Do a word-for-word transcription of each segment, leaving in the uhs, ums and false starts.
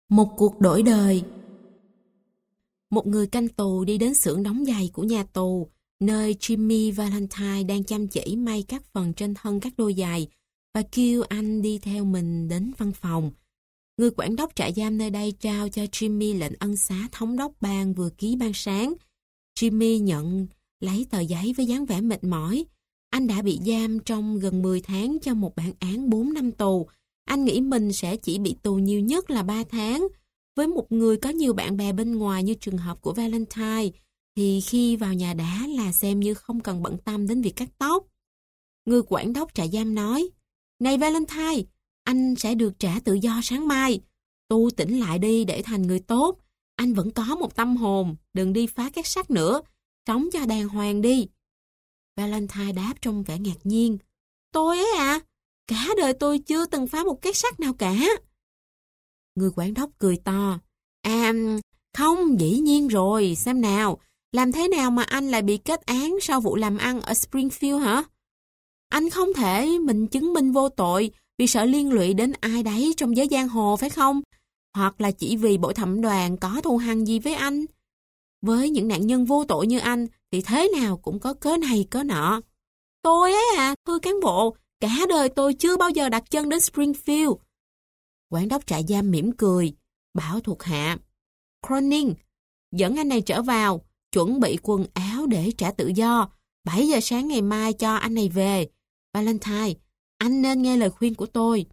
Một cuộc đổi đời. Một người canh tù đi đến xưởng đóng giày của nhà tù, nơi Jimmy Valentine đang chăm chỉ may các phần trên thân các đôi giày và kêu anh đi theo mình đến văn phòng. Người quản đốc trại giam nơi đây trao cho Jimmy lệnh ân xá thống đốc bang vừa ký ban sáng. Jimmy nhận lấy tờ giấy với dáng vẻ mệt mỏi. Anh đã bị giam trong gần mười tháng cho một bản án bốn năm tù. Anh nghĩ mình sẽ chỉ bị tù nhiều nhất là ba tháng. Với một người có nhiều bạn bè bên ngoài như trường hợp của Valentine, thì khi vào nhà đá là xem như không cần bận tâm đến việc cắt tóc. Người quản đốc trại giam nói, "Này Valentine, anh sẽ được trả tự do sáng mai. Tu tỉnh lại đi để thành người tốt. Anh vẫn có một tâm hồn, đừng đi phá két sắt nữa. Sống cho đàng hoàng đi." Valentine đáp trong vẻ ngạc nhiên, "Tôi ấy à? Cả đời tôi chưa từng phá một két sắt nào cả." Người quản đốc cười to, "À, không, dĩ nhiên rồi, xem nào, làm thế nào mà anh lại bị kết án sau vụ làm ăn ở Springfield hả? Anh không thể mình chứng minh vô tội vì sợ liên lụy đến ai đấy trong giới giang hồ phải không? Hoặc là chỉ vì bộ thẩm đoàn có thù hằn gì với anh? Với những nạn nhân vô tội như anh thì thế nào cũng có cớ này cớ nọ. Tôi ấy à, thưa cán bộ, cả đời tôi chưa bao giờ đặt chân đến Springfield." Quản đốc trại giam mỉm cười, bảo thuộc hạ, "Cronin, dẫn anh này trở vào, chuẩn bị quần áo để trả tự do. bảy giờ sáng ngày mai cho anh này về. Valentine, anh nên nghe lời khuyên của tôi."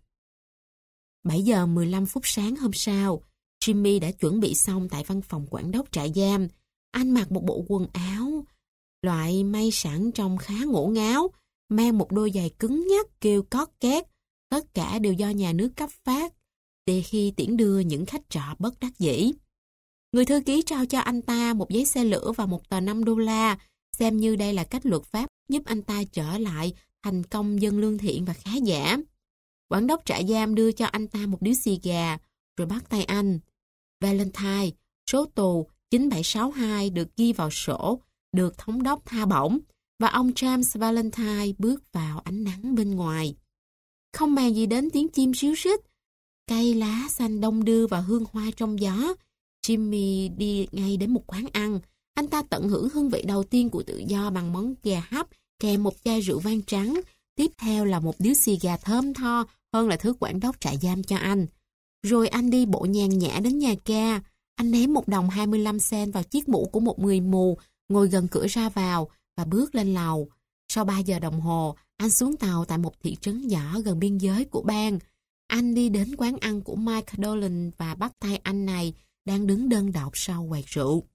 bảy giờ mười lăm phút sáng hôm sau, Jimmy đã chuẩn bị xong tại văn phòng quản đốc trại giam. Anh mặc một bộ quần áo loại may sẵn trông khá ngổ ngáo, mang một đôi giày cứng nhắc kêu cót két. Tất cả đều do nhà nước cấp phát để khi tiễn đưa những khách trọ bất đắc dĩ. Người thư ký trao cho anh ta một giấy xe lửa và một tờ năm đô la, xem như đây là cách luật pháp giúp anh ta trở lại thành công dân lương thiện và khá giả. Quản đốc trại giam đưa cho anh ta một điếu xì gà, rồi bắt tay anh. Valentine, số tù chín bảy sáu hai được ghi vào sổ, được thống đốc tha bổng, và ông James Valentine bước vào ánh nắng bên ngoài. Không màng gì đến tiếng chim ríu rít, cây lá xanh đông đưa và hương hoa trong gió, Jimmy đi ngay đến một quán ăn. Anh ta tận hưởng hương vị đầu tiên của tự do bằng món gà hấp kèm một chai rượu vang trắng. Tiếp theo là một điếu xì gà thơm tho hơn là thứ quản đốc trại giam cho anh. Rồi anh đi bộ nhàn nhã đến nhà ga. Anh ném một đồng hai mươi lăm cent vào chiếc mũ của một người mù ngồi gần cửa ra vào và bước lên lầu. Sau ba giờ đồng hồ, anh xuống tàu tại một thị trấn nhỏ gần biên giới của bang. Anh đi đến quán ăn của Mike Dolan và bắt tay anh này đang đứng đơn độc sau quầy rượu.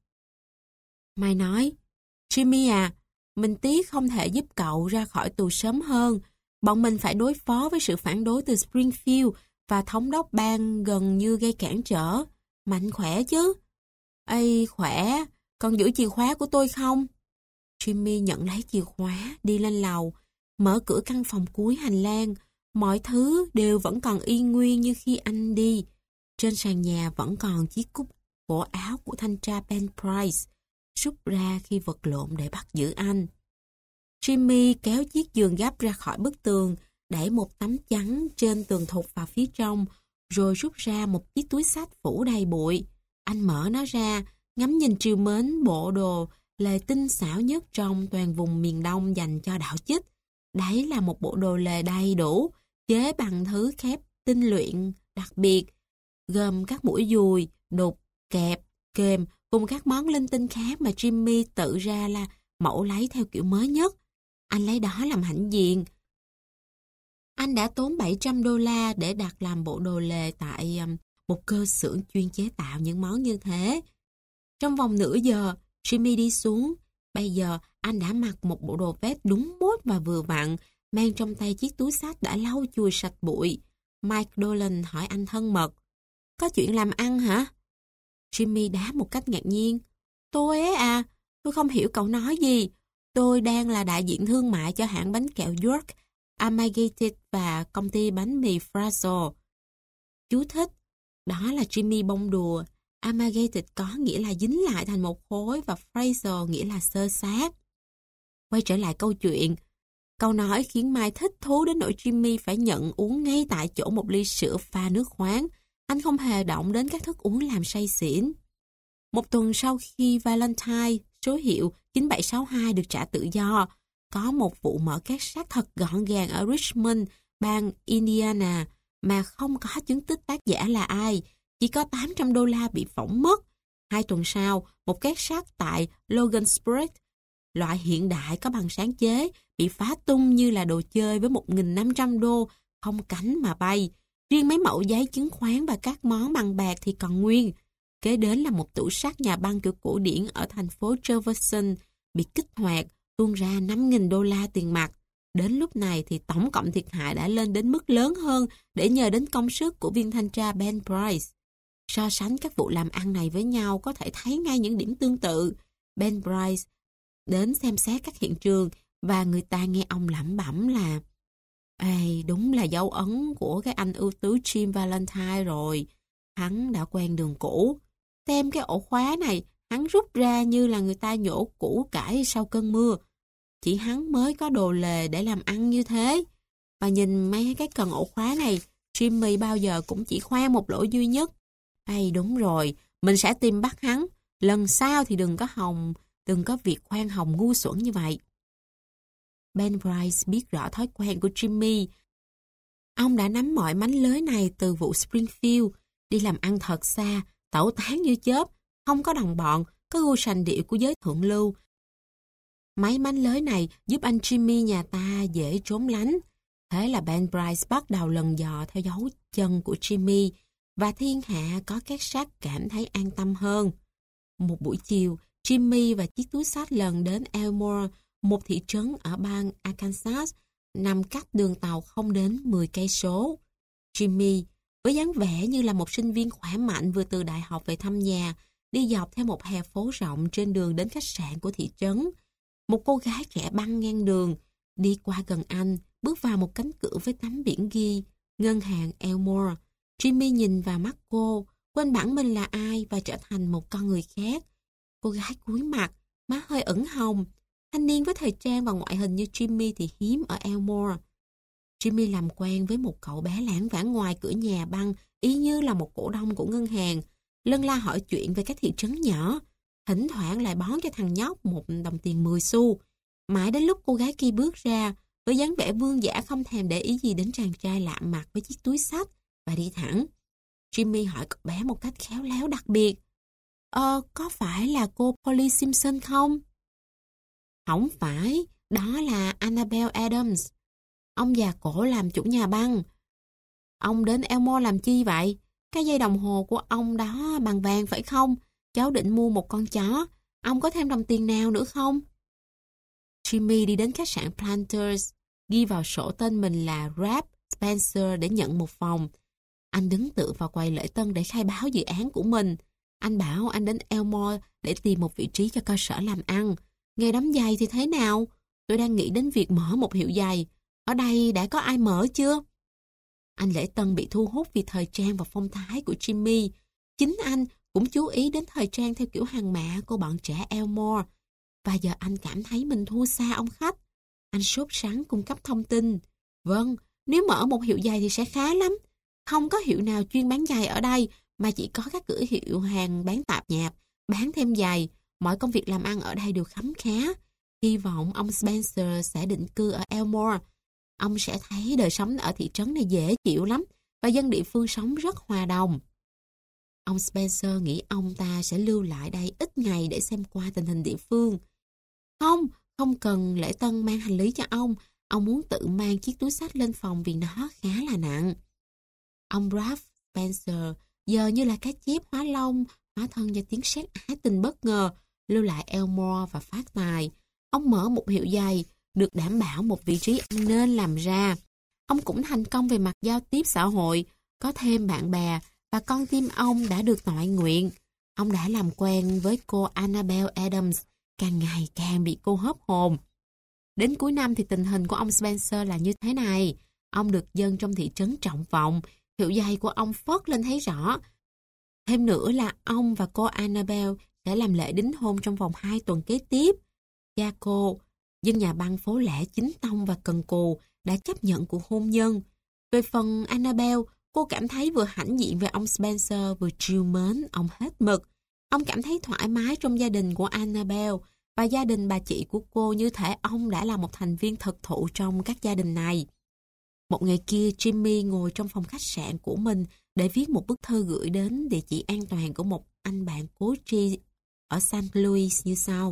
Mike nói, "Jimmy à, mình tiếc không thể giúp cậu ra khỏi tù sớm hơn. Bọn mình phải đối phó với sự phản đối từ Springfield và thống đốc bang gần như gây cản trở. Mạnh khỏe chứ?" "Ây, khỏe. Còn giữ chìa khóa của tôi không?" Jimmy nhận lấy chìa khóa, đi lên lầu, mở cửa căn phòng cuối hành lang. Mọi thứ đều vẫn còn y nguyên như khi anh đi. Trên sàn nhà vẫn còn chiếc cúc cổ áo của thanh tra Ben Price, rút ra khi vật lộn để bắt giữ anh. Jimmy kéo chiếc giường gấp ra khỏi bức tường, đẩy một tấm chắn trên tường thụt vào phía trong, rồi rút ra một chiếc túi xách phủ đầy bụi. Anh mở nó ra, ngắm nhìn trìu mến bộ đồ lề tinh xảo nhất trong toàn vùng miền Đông dành cho đạo chích. Đấy là một bộ đồ lề đầy đủ, chế bằng thứ khép tinh luyện đặc biệt, gồm các mũi dùi, đục, kẹp, kềm cùng các món linh tinh khác mà Jimmy tự ra là mẫu lấy theo kiểu mới nhất. Anh lấy đó làm hãnh diện. Anh đã tốn bảy trăm đô la để đặt làm bộ đồ lề tại um, một cơ xưởng chuyên chế tạo những món như thế. Trong vòng nửa giờ, Jimmy đi xuống. Bây giờ, anh đã mặc một bộ đồ vest đúng mốt và vừa vặn, mang trong tay chiếc túi xách đã lau chùi sạch bụi. Mike Dolan hỏi anh thân mật, "Có chuyện làm ăn hả?" Jimmy đáp một cách ngạc nhiên, "Tôi ấy à, tôi không hiểu cậu nói gì. Tôi đang là đại diện thương mại cho hãng bánh kẹo York, Amalgamated và công ty bánh mì Fraser." Chú thích, đó là Jimmy bông đùa. Amalgamated có nghĩa là dính lại thành một khối và Fraser nghĩa là xơ xát. Quay trở lại câu chuyện. Câu nói khiến Mai thích thú đến nỗi Jimmy phải nhận uống ngay tại chỗ một ly sữa pha nước khoáng. Anh không hề động đến các thức uống làm say xỉn. Một tuần sau khi Valentine, số hiệu chín bảy sáu hai được trả tự do, có một vụ mở két sắt thật gọn gàng ở Richmond, bang Indiana, mà không có chứng tích tác giả là ai, chỉ có tám trăm đô la bị phỏng mất. Hai tuần sau, một két sắt tại Logansport, loại hiện đại có bằng sáng chế, bị phá tung như là đồ chơi với một nghìn năm trăm đô, không cánh mà bay. Riêng mấy mẫu giấy chứng khoán và các món bằng bạc thì còn nguyên. Kế đến là một tủ sắt nhà băng kiểu cổ điển ở thành phố Jefferson bị kích hoạt, tuôn ra năm nghìn đô la tiền mặt. Đến lúc này thì tổng cộng thiệt hại đã lên đến mức lớn hơn để nhờ đến công sức của viên thanh tra Ben Bryce. So sánh các vụ làm ăn này với nhau có thể thấy ngay những điểm tương tự. Ben Bryce đến xem xét các hiện trường và người ta nghe ông lẩm bẩm là Ê, đúng là dấu ấn của cái anh ưu tú Jim Valentine rồi. Hắn đã quen đường cũ. Xem cái ổ khóa này, hắn rút ra như là người ta nhổ củ cải sau cơn mưa. Chỉ hắn mới có đồ lề để làm ăn như thế. Và nhìn mấy cái cần ổ khóa này, Jimmy bao giờ cũng chỉ khoan một lỗ duy nhất. Ê, đúng rồi, mình sẽ tìm bắt hắn. Lần sau thì đừng có hòng, đừng có việc khoan hồng ngu xuẩn như vậy. Ben Bryce biết rõ thói quen của Jimmy. Ông đã nắm mọi mánh lới này từ vụ Springfield, đi làm ăn thật xa, tẩu tán như chớp, không có đồng bọn, có gu sành điệu của giới thượng lưu. Mấy mánh lới này giúp anh Jimmy nhà ta dễ trốn lánh. Thế là Ben Bryce bắt đầu lần dò theo dấu chân của Jimmy, và thiên hạ có két sắt cảm thấy an tâm hơn. Một buổi chiều, Jimmy và chiếc túi xách lần đến Elmore, một thị trấn ở bang Arkansas, nằm cách đường tàu không đến mười cây số. Jimmy, với dáng vẻ như là một sinh viên khỏe mạnh vừa từ đại học về thăm nhà, đi dọc theo một hè phố rộng trên đường đến khách sạn của thị trấn. Một cô gái trẻ băng ngang đường, đi qua gần anh, bước vào một cánh cửa với tấm biển ghi Ngân hàng Elmore. Jimmy nhìn vào mắt cô, quên bẵng mình là ai và trở thành một con người khác. Cô gái cúi mặt, má hơi ửng hồng. Thanh niên với thời trang và ngoại hình như Jimmy thì hiếm ở Elmore. Jimmy làm quen với một cậu bé lãng vãng ngoài cửa nhà băng, y như là một cổ đông của ngân hàng. Lân la hỏi chuyện về các thị trấn nhỏ. Thỉnh thoảng lại bón cho thằng nhóc một đồng tiền mười xu. Mãi đến lúc cô gái kia bước ra, với dáng vẻ vương giả không thèm để ý gì đến chàng trai lạ mặt với chiếc túi xách, và đi thẳng. Jimmy hỏi cậu bé một cách khéo léo đặc biệt. Ờ, có phải là cô Polly Simpson không? Không phải, đó là Annabelle Adams. Ông già cổ làm chủ nhà băng. Ông đến Elmore làm chi vậy? Cái dây đồng hồ của ông đó bằng vàng phải không? Cháu định mua một con chó. Ông có thêm đồng tiền nào nữa không? Jimmy đi đến khách sạn Planters, ghi vào sổ tên mình là Rap Spencer để nhận một phòng. Anh đứng tựa vào quầy lễ tân để khai báo dự án của mình. Anh bảo anh đến Elmore để tìm một vị trí cho cơ sở làm ăn. Nghề đóng giày thì thế nào? Tôi đang nghĩ đến việc mở một hiệu giày. Ở đây đã có ai mở chưa? Anh lễ tân bị thu hút vì thời trang và phong thái của Jimmy. Chính anh cũng chú ý đến thời trang theo kiểu hàng mạ của bọn trẻ Elmore. Và giờ anh cảm thấy mình thua xa ông khách. Anh sốt sắng cung cấp thông tin. Vâng, nếu mở một hiệu giày thì sẽ khá lắm. Không có hiệu nào chuyên bán giày ở đây, mà chỉ có các cửa hiệu hàng bán tạp nhạp, bán thêm giày. Mọi công việc làm ăn ở đây đều khấm khá. Hy vọng ông Spencer sẽ định cư ở Elmore. Ông sẽ thấy đời sống ở thị trấn này dễ chịu lắm, và dân địa phương sống rất hòa đồng. Ông Spencer nghĩ ông ta sẽ lưu lại đây ít ngày để xem qua tình hình địa phương. Không, không cần lễ tân mang hành lý cho ông. Ông muốn tự mang chiếc túi xách lên phòng vì nó khá là nặng. Ông Ralph Spencer giờ như là cá chép hóa lông, hóa thân do tiếng sét ái tình bất ngờ, lưu lại Elmore và phát tài. Ông mở một hiệu giày, được đảm bảo một vị trí ăn nên làm ra. Ông cũng thành công về mặt giao tiếp xã hội, có thêm bạn bè, và con tim ông đã được toại nguyện. Ông đã làm quen với cô Annabelle Adams, càng ngày càng bị cô hớp hồn. Đến cuối năm thì tình hình của ông Spencer là như thế này. Ông được dân trong thị trấn trọng vọng, hiệu giày của ông phớt lên thấy rõ. Thêm nữa là ông và cô Annabelle sẽ làm lễ đính hôn trong vòng hai tuần kế tiếp. Cha cô, dân nhà băng phố lẻ chính tông và cần cù, đã chấp nhận cuộc hôn nhân. Về phần Annabelle, Cô cảm thấy vừa hãnh diện về ông Spencer, vừa trìu mến ông hết mực. Ông cảm thấy thoải mái trong gia đình của Annabelle, và gia đình bà chị của cô như thể ông đã là một thành viên thực thụ trong các gia đình này. Một ngày kia, Jimmy ngồi trong phòng khách sạn của mình để viết một bức thư gửi đến địa chỉ an toàn của một anh bạn cố tri ở Saint Louis như sau.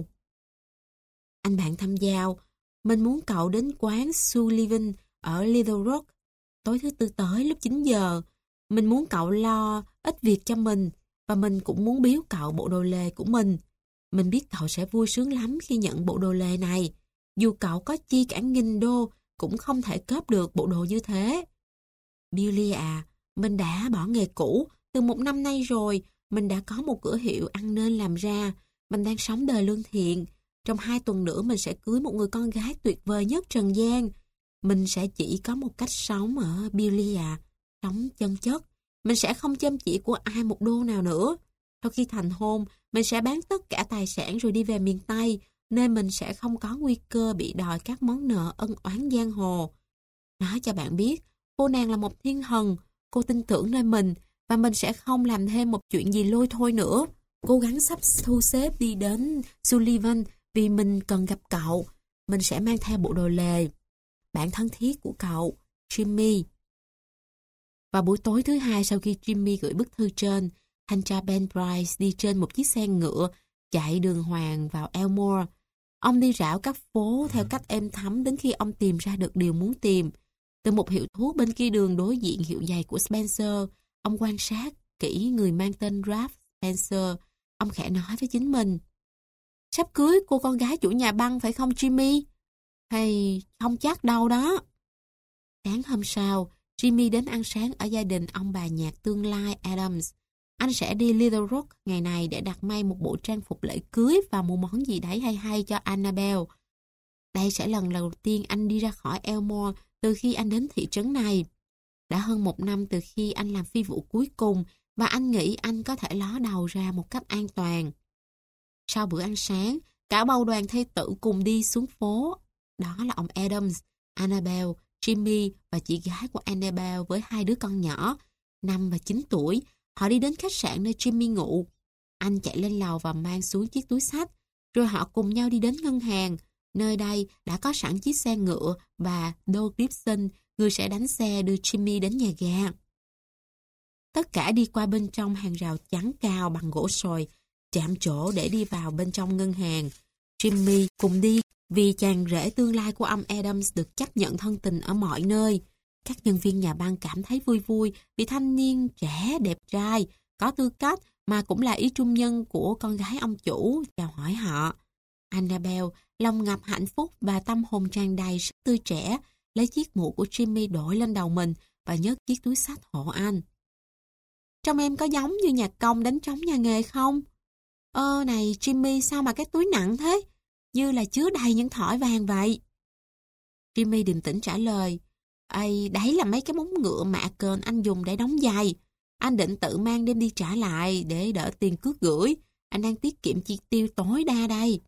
Anh bạn thăm giao, mình muốn cậu đến quán Sullivan ở Little Rock tối thứ tư tới lúc chín giờ. Mình muốn cậu lo ít việc cho mình, và mình cũng muốn biếu cậu bộ đồ lề của mình. Mình biết cậu sẽ vui sướng lắm khi nhận bộ đồ lề này. Dù cậu có chi cả nghìn đô, cũng không thể cóp được bộ đồ như thế. Billy à, mình đã bỏ nghề cũ. Từ một năm nay rồi, mình đã có một cửa hiệu ăn nên làm ra. Mình đang sống đời lương thiện. Trong hai tuần nữa mình sẽ cưới một người con gái tuyệt vời nhất trần gian. Mình sẽ chỉ có một cách sống ở Billy à, sống chân chất. Mình sẽ không chăm chỉ của ai một đô nào nữa. Sau khi thành hôn, mình sẽ bán tất cả tài sản rồi đi về miền Tây, nên mình sẽ không có nguy cơ bị đòi các món nợ ân oán giang hồ. Nói cho bạn biết, cô nàng là một thiên thần, cô tin tưởng nơi mình, và mình sẽ không làm thêm một chuyện gì lôi thôi nữa. Cố gắng sắp thu xếp đi đến Sullivan vì mình cần gặp cậu. Mình sẽ mang theo bộ đồ lề. Bạn thân thiết của cậu, Jimmy. Vào buổi tối thứ hai sau khi Jimmy gửi bức thư trên, thanh tra Ben Price đi trên một chiếc xe ngựa chạy đường hoàng vào Elmore. Ông đi rảo các phố theo cách êm thấm đến khi ông tìm ra được điều muốn tìm. Từ một hiệu thuốc bên kia đường đối diện hiệu giày của Spencer, ông quan sát kỹ người mang tên Ralph Spencer. Ông khẽ nói với chính mình: sắp cưới cô con gái chủ nhà băng phải không Jimmy? Hay không chắc đâu đó. Sáng hôm sau, Jimmy đến ăn sáng ở gia đình ông bà nhạc tương lai Adams. Anh sẽ đi Little Rock ngày này để đặt may một bộ trang phục lễ cưới và một món gì đấy hay hay cho Annabelle. Đây sẽ lần đầu tiên anh đi ra khỏi Elmore từ khi anh đến thị trấn này. Đã hơn một năm từ khi anh làm phi vụ cuối cùng, và anh nghĩ anh có thể ló đầu ra một cách an toàn. Sau bữa ăn sáng, cả bầu đoàn thê tử cùng đi xuống phố. Đó là ông Adams, Annabelle, Jimmy và chị gái của Annabelle với hai đứa con nhỏ, năm và chín tuổi. Họ đi đến khách sạn nơi Jimmy ngụ. Anh chạy lên lầu và mang xuống chiếc túi xách, rồi họ cùng nhau đi đến ngân hàng. Nơi đây đã có sẵn chiếc xe ngựa và Doug Gibson, người sẽ đánh xe đưa Jimmy đến nhà ga. Tất cả đi qua bên trong hàng rào chắn cao bằng gỗ sồi, chạm chỗ để đi vào bên trong ngân hàng. Jimmy cùng đi vì chàng rể tương lai của ông Adams được chấp nhận thân tình ở mọi nơi. Các nhân viên nhà băng cảm thấy vui vui vì thanh niên trẻ, đẹp trai, có tư cách mà cũng là ý trung nhân của con gái ông chủ chào hỏi họ. Annabelle, lòng ngập hạnh phúc và tâm hồn tràn đầy sức tươi trẻ, lấy chiếc mũ của Jimmy đội lên đầu mình và nhấc chiếc túi xách hộ anh. Trông em có giống như nhạc công đánh trống nhà nghề không? Ơ này Jimmy, sao mà cái túi nặng thế? Như là chứa đầy những thỏi vàng vậy. Jimmy điềm tĩnh trả lời: Ây, đấy là mấy cái móng ngựa mạ kền anh dùng để đóng giày. Anh định tự mang đem đi trả lại để đỡ tiền cước gửi. Anh đang tiết kiệm chi tiêu tối đa đây.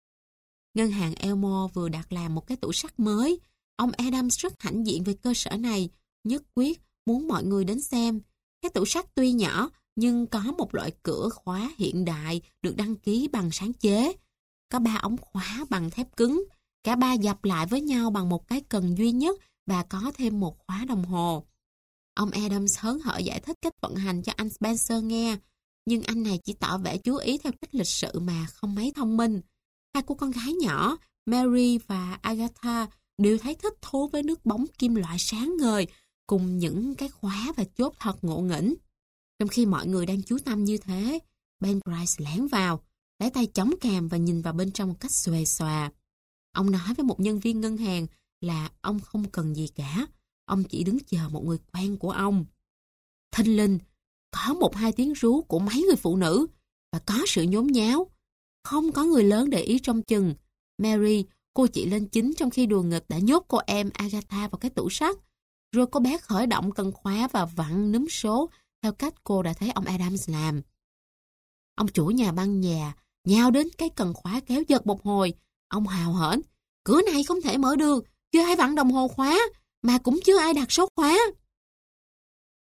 Ngân hàng Elmore vừa đặt làm một cái tủ sắt mới. Ông Adams rất hãnh diện về cơ sở này, nhất quyết muốn mọi người đến xem. Cái tủ sắt tuy nhỏ nhưng có một loại cửa khóa hiện đại được đăng ký bằng sáng chế. Có ba ống khóa bằng thép cứng, cả ba dập lại với nhau bằng một cái cần duy nhất và có thêm một khóa đồng hồ. Ông Adams hớn hở giải thích cách vận hành cho anh Spencer nghe, nhưng anh này chỉ tỏ vẻ chú ý theo cách lịch sự mà không mấy thông minh. Hai cô con gái nhỏ, Mary và Agatha, đều thấy thích thú với nước bóng kim loại sáng ngời, cùng những cái khóa và chốt thật ngộ nghĩnh. Trong khi mọi người đang chú tâm như thế, Ben Price lẻn vào, lấy tay chống cằm và nhìn vào bên trong một cách xuề xòa. Ông nói với một nhân viên ngân hàng là ông không cần gì cả, ông chỉ đứng chờ một người quen của ông. Thình lình, có một hai tiếng rú của mấy người phụ nữ và có sự nhốn nháo. Không có người lớn để ý trông chừng. Mary, cô chị lên chín trong khi đùa nghịch, đã nhốt cô em Agatha vào cái tủ sắt. Rồi cô bé khởi động cần khóa và vặn núm số theo cách cô đã thấy ông Adams làm. Ông chủ nhà băng nhà nhào đến cái cần khóa kéo giật một hồi. Ông hào hển: Cửa này không thể mở được, chưa ai vặn đồng hồ khóa, mà cũng chưa ai đặt số khóa.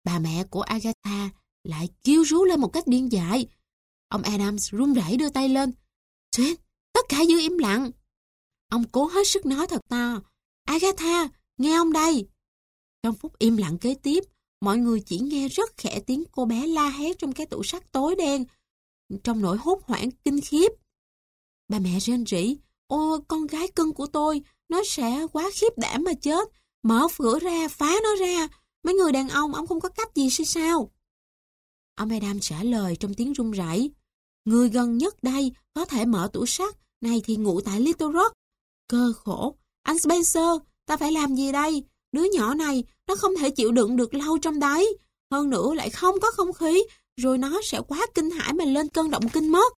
Bà mẹ của Agatha lại kêu rú lên một cách điên dại. Ông Adams run rẩy đưa tay lên. Tuyết, tất cả giữ im lặng. Ông cố hết sức nói thật to. Agatha, nghe ông đây. Trong phút im lặng kế tiếp, mọi người chỉ nghe rất khẽ tiếng cô bé la hét trong cái tủ sắt tối đen, trong nỗi hốt hoảng kinh khiếp. Bà mẹ rên rỉ. Ôi, con gái cưng của tôi, nó sẽ quá khiếp đảm mà chết. Mở cửa ra, phá nó ra. Mấy người đàn ông, ông không có cách gì hay sao? Ông Adam trả lời trong tiếng run rẩy. Người gần nhất đây có thể mở tủ sắt này thì ngụ tại Little Rock. Cơ khổ. Anh Spencer, ta phải làm gì đây? Đứa nhỏ này, nó không thể chịu đựng được lâu trong đấy. Hơn nữa lại không có không khí, rồi nó sẽ quá kinh hãi mà lên cơn động kinh mất.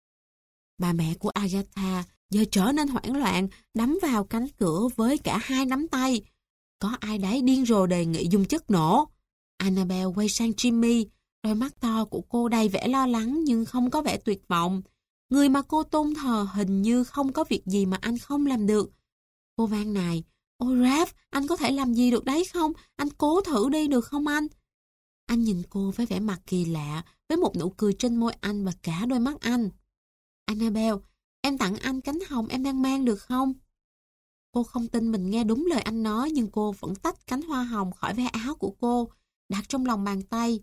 Bà mẹ của Agatha giờ trở nên hoảng loạn, đấm vào cánh cửa với cả hai nắm tay. Có ai đấy điên rồ đề nghị dùng chất nổ. Annabelle quay sang Jimmy, đôi mắt to của cô đầy vẻ lo lắng nhưng không có vẻ tuyệt vọng. Người mà cô tôn thờ hình như không có việc gì mà anh không làm được. Cô van nài, ôi Raph, anh có thể làm gì được đấy không? Anh cố thử đi được không anh? Anh nhìn cô với vẻ mặt kỳ lạ, với một nụ cười trên môi anh và cả đôi mắt anh. Annabelle, em tặng anh cánh hồng em đang mang được không? Cô không tin mình nghe đúng lời anh nói, nhưng cô vẫn tách cánh hoa hồng khỏi ve áo của cô, đặt trong lòng bàn tay.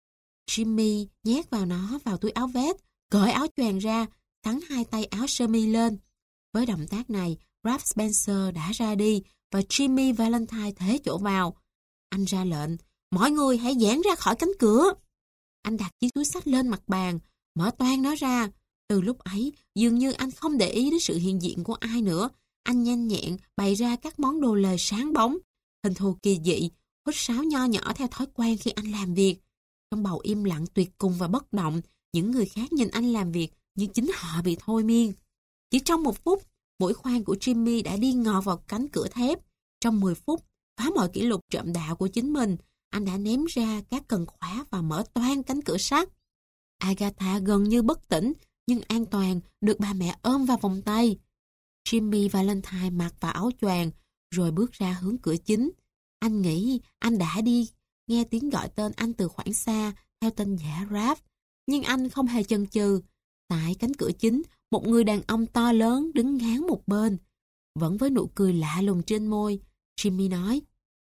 Jimmy nhét vào nó vào túi áo vest, cởi áo choàng ra, thắng hai tay áo sơ mi lên. Với động tác này, Raph Spencer đã ra đi và Jimmy Valentine thế chỗ vào. Anh ra lệnh, mọi người hãy giãn ra khỏi cánh cửa. Anh đặt chiếc túi xách lên mặt bàn, mở toang nó ra. Từ lúc ấy, dường như anh không để ý đến sự hiện diện của ai nữa. Anh nhanh nhẹn bày ra các món đồ lời sáng bóng, hình thù kỳ dị, hút sáo nho nhỏ theo thói quen khi anh làm việc. Trong bầu im lặng tuyệt cùng và bất động, những người khác nhìn anh làm việc nhưng chính họ bị thôi miên. Chỉ trong một phút, mũi khoan của Jimmy đã đi ngọt vào cánh cửa thép. Trong mười phút, phá mọi kỷ lục trộm đạo của chính mình, anh đã ném ra các cần khóa và mở toang cánh cửa sắt. Agatha gần như bất tỉnh, nhưng an toàn, được bà mẹ ôm vào vòng tay. Jimmy Valentine mặc vào áo choàng, rồi bước ra hướng cửa chính. Anh nghĩ anh đã đi, nghe tiếng gọi tên anh từ khoảng xa, theo tên giả Raph. Nhưng anh không hề chần chừ. Tại cánh cửa chính, một người đàn ông to lớn đứng ngán một bên. Vẫn với nụ cười lạ lùng trên môi, Jimmy nói.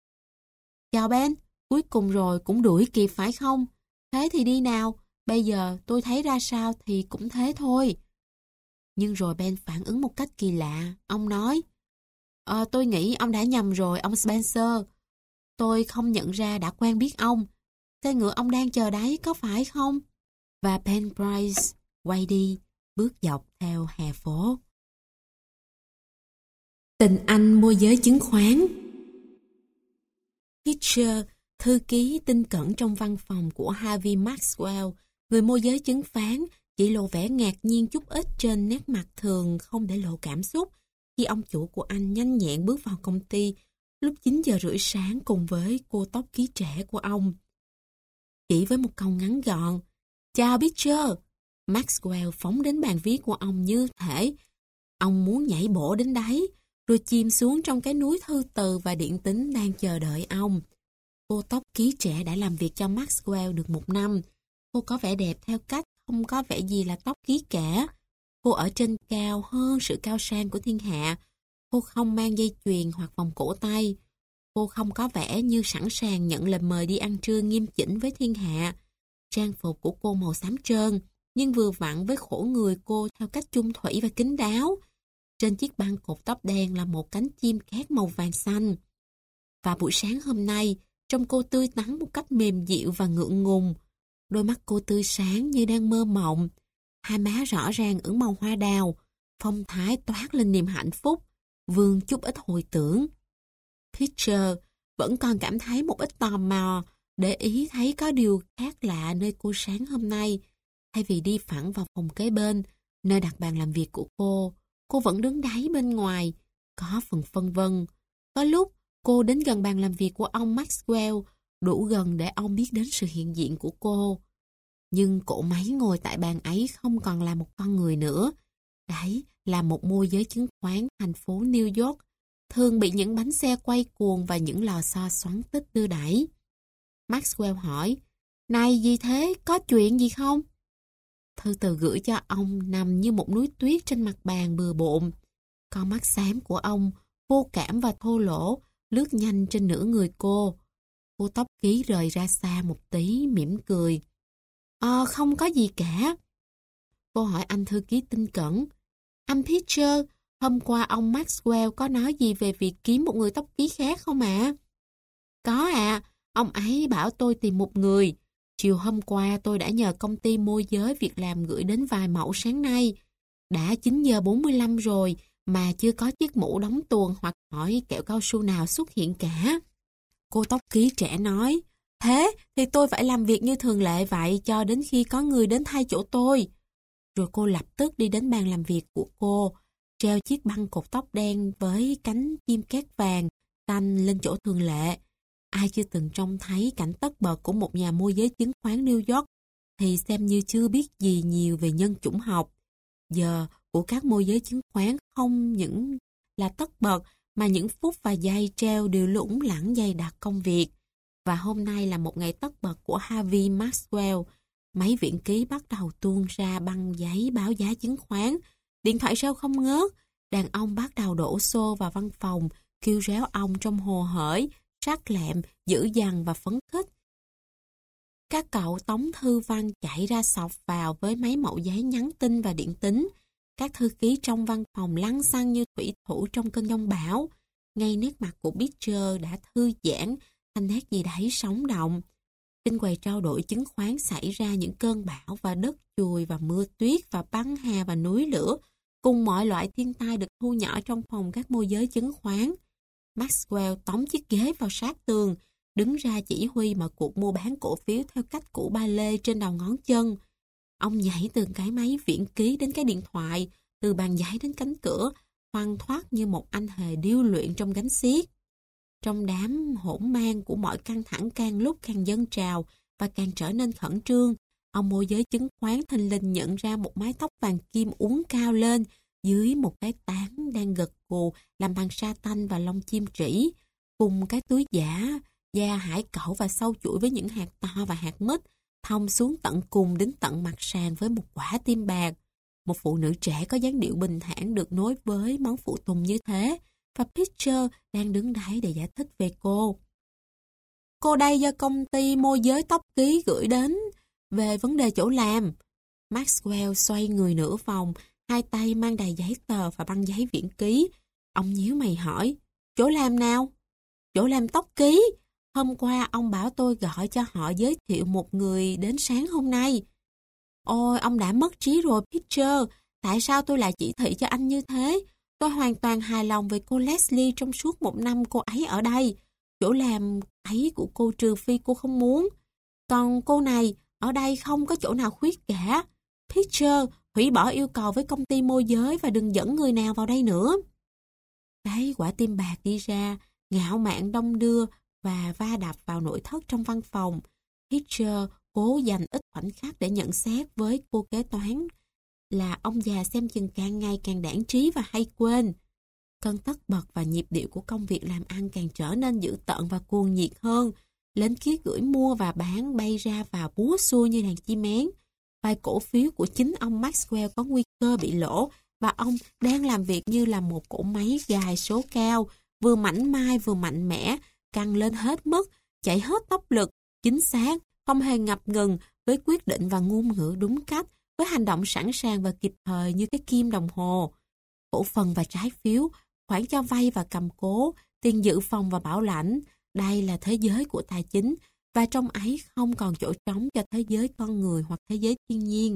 Chào Ben, cuối cùng rồi cũng đuổi kịp phải không? Thế thì đi nào, bây giờ tôi thấy ra sao thì cũng thế thôi. Nhưng rồi Ben phản ứng một cách kỳ lạ. Ông nói, ờ, tôi nghĩ ông đã nhầm rồi, ông Spencer. Tôi không nhận ra đã quen biết ông. Xe ngựa ông đang chờ đấy, có phải không? Và Ben Bryce quay đi, bước dọc theo hè phố. Tình anh môi giới chứng khoán. Hitcher, thư ký tinh cẩn trong văn phòng của Harvey Maxwell, người môi giới chứng khoán, chỉ lộ vẻ ngạc nhiên chút ít trên nét mặt thường không để lộ cảm xúc khi ông chủ của anh nhanh nhẹn bước vào công ty lúc chín giờ rưỡi sáng cùng với cô tóc ký trẻ của ông. Chỉ với một câu ngắn gọn, chào Pitcher, Maxwell phóng đến bàn viết của ông như thể ông muốn nhảy bổ đến đấy, rồi chìm xuống trong cái núi thư từ và điện tín đang chờ đợi ông. Cô tóc ký trẻ đã làm việc cho Maxwell được một năm. Cô có vẻ đẹp theo cách không có vẻ gì là tóc ký cả. Cô ở trên cao hơn sự cao sang của thiên hạ. Cô không mang dây chuyền hoặc vòng cổ tay. Cô không có vẻ như sẵn sàng nhận lời mời đi ăn trưa nghiêm chỉnh với thiên hạ. Trang phục của cô màu xám trơn, nhưng vừa vặn với khổ người cô theo cách chung thủy và kín đáo. Trên chiếc băng cột tóc đen là một cánh chim cát màu vàng xanh. Và buổi sáng hôm nay, trông cô tươi tắn một cách mềm dịu và ngượng ngùng. Đôi mắt cô tươi sáng như đang mơ mộng. Hai má rõ ràng ửng màu hoa đào, phong thái toát lên niềm hạnh phúc, vương chút ít hồi tưởng. Pitcher vẫn còn cảm thấy một ít tò mò, để ý thấy có điều khác lạ nơi cô sáng hôm nay. Thay vì đi phẳng vào phòng kế bên, nơi đặt bàn làm việc của cô, cô vẫn đứng đáy bên ngoài, có phần phân vân. Có lúc, cô đến gần bàn làm việc của ông Maxwell, đủ gần để ông biết đến sự hiện diện của cô. Nhưng cỗ máy ngồi tại bàn ấy không còn là một con người nữa. Đấy là một môi giới chứng khoán thành phố New York, thường bị những bánh xe quay cuồng và những lò xo xoắn tích đưa đẩy. Maxwell hỏi, này gì thế, có chuyện gì không? Thư từ gửi cho ông nằm như một núi tuyết trên mặt bàn bừa bộn. Con mắt xám của ông, vô cảm và thô lỗ, lướt nhanh trên nửa người cô. Cô tóc ký rời ra xa một tí, mỉm cười. Ờ, không có gì cả. Cô hỏi anh thư ký tinh cẩn. Anh Pitcher, hôm qua ông Maxwell có nói gì về việc kiếm một người tóc ký khác không ạ? Có ạ, à, ông ấy bảo tôi tìm một người. Chiều hôm qua tôi đã nhờ công ty môi giới việc làm gửi đến vài mẫu sáng nay. Đã chín giờ bốn mươi lăm rồi mà chưa có chiếc mũ đóng tuồng hoặc hỏi kẹo cao su nào xuất hiện cả. Cô tóc ký trẻ nói, thế thì tôi phải làm việc như thường lệ vậy cho đến khi có người đến thay chỗ tôi. Rồi cô lập tức đi đến bàn làm việc của cô, treo chiếc băng cột tóc đen với cánh chim cát vàng, xanh lên chỗ thường lệ. Ai chưa từng trông thấy cảnh tất bật của một nhà môi giới chứng khoán New York thì xem như chưa biết gì nhiều về nhân chủng học. Giờ của các môi giới chứng khoán không những là tất bật mà những phút và giây treo đều lủng lẳng dày đặc công việc. Và hôm nay là một ngày tất bật của Harvey Maxwell. Mấy viện ký bắt đầu tuôn ra băng giấy báo giá chứng khoán. Điện thoại reo không ngớt. Đàn ông bắt đầu đổ xô vào văn phòng, kêu réo ông trong hồ hởi, sắc lẹm, dữ dằn và phấn khích. Các cậu tống thư văn chạy ra sọc vào với mấy mẩu giấy nhắn tin và điện tín. Các thư ký trong văn phòng lăn xăng như thủy thủ trong cơn giông bão. Ngay nét mặt của Pitcher đã thư giãn, thành nét gì đấy sống động. Trên quầy trao đổi chứng khoán xảy ra những cơn bão và đất chùi và mưa tuyết và băng hà và núi lửa, cùng mọi loại thiên tai được thu nhỏ trong phòng các môi giới chứng khoán. Maxwell tống chiếc ghế vào sát tường, đứng ra chỉ huy mọi cuộc mua bán cổ phiếu theo cách củ ba lê trên đầu ngón chân. Ông nhảy từ cái máy viễn ký đến cái điện thoại, từ bàn giấy đến cánh cửa, thoăn thoắt như một anh hề điêu luyện trong gánh xiếc. Trong đám hỗn mang của mọi căng thẳng càng lúc càng dâng trào và càng trở nên khẩn trương, ông môi giới chứng khoán thình lình nhận ra một mái tóc vàng kim uốn cao lên dưới một cái tán đang gật gù làm bằng sa tanh và lông chim trĩ, cùng cái túi giả, da hải cẩu và sâu chuỗi với những hạt to và hạt mít, thông xuống tận cùng đến tận mặt sàn với một quả tim bạc. Một phụ nữ trẻ có dáng điệu bình thản được nối với món phụ tùng như thế, và Pitcher đang đứng đấy để giải thích về cô. Cô đây do công ty môi giới tóc ký gửi đến về vấn đề chỗ làm. Maxwell xoay người nửa vòng, hai tay mang đầy giấy tờ và băng giấy viễn ký. Ông nhíu mày hỏi, chỗ làm nào? Chỗ làm tóc ký. Hôm qua ông bảo tôi gọi cho họ giới thiệu một người đến sáng hôm nay. Ôi, ông đã mất trí rồi Pitcher. Tại sao tôi lại chỉ thị cho anh như thế? Tôi hoàn toàn hài lòng về cô Leslie trong suốt một năm cô ấy ở đây. Chỗ làm ấy của cô trừ phi cô không muốn. Còn cô này, ở đây không có chỗ nào khuyết cả. Pitcher, hủy bỏ yêu cầu với công ty môi giới và đừng dẫn người nào vào đây nữa. Cái quả tim bạc đi ra, ngạo mạn đông đưa và va đập vào nội thất trong văn phòng. Pitcher cố dành ít khoảnh khắc để nhận xét với cô kế toán là ông già xem chừng càng ngày càng đãng trí và hay quên. Cơn tất bật và nhịp điệu của công việc làm ăn càng trở nên dữ tợn và cuồng nhiệt hơn. Lính ký gửi mua và bán bay ra và búa xua như đàn chim én. Vài cổ phiếu của chính ông Maxwell có nguy cơ bị lỗ và ông đang làm việc như là một cỗ máy gài số cao, vừa mảnh mai vừa mạnh mẽ, căng lên hết mức, chạy hết tốc lực, chính xác, không hề ngập ngừng, với quyết định và ngôn ngữ đúng cách, với hành động sẵn sàng và kịp thời như cái kim đồng hồ. Cổ phần và trái phiếu, khoản cho vay và cầm cố, tiền dự phòng và bảo lãnh, đây là thế giới của tài chính, và trong ấy không còn chỗ trống cho thế giới con người hoặc thế giới thiên nhiên.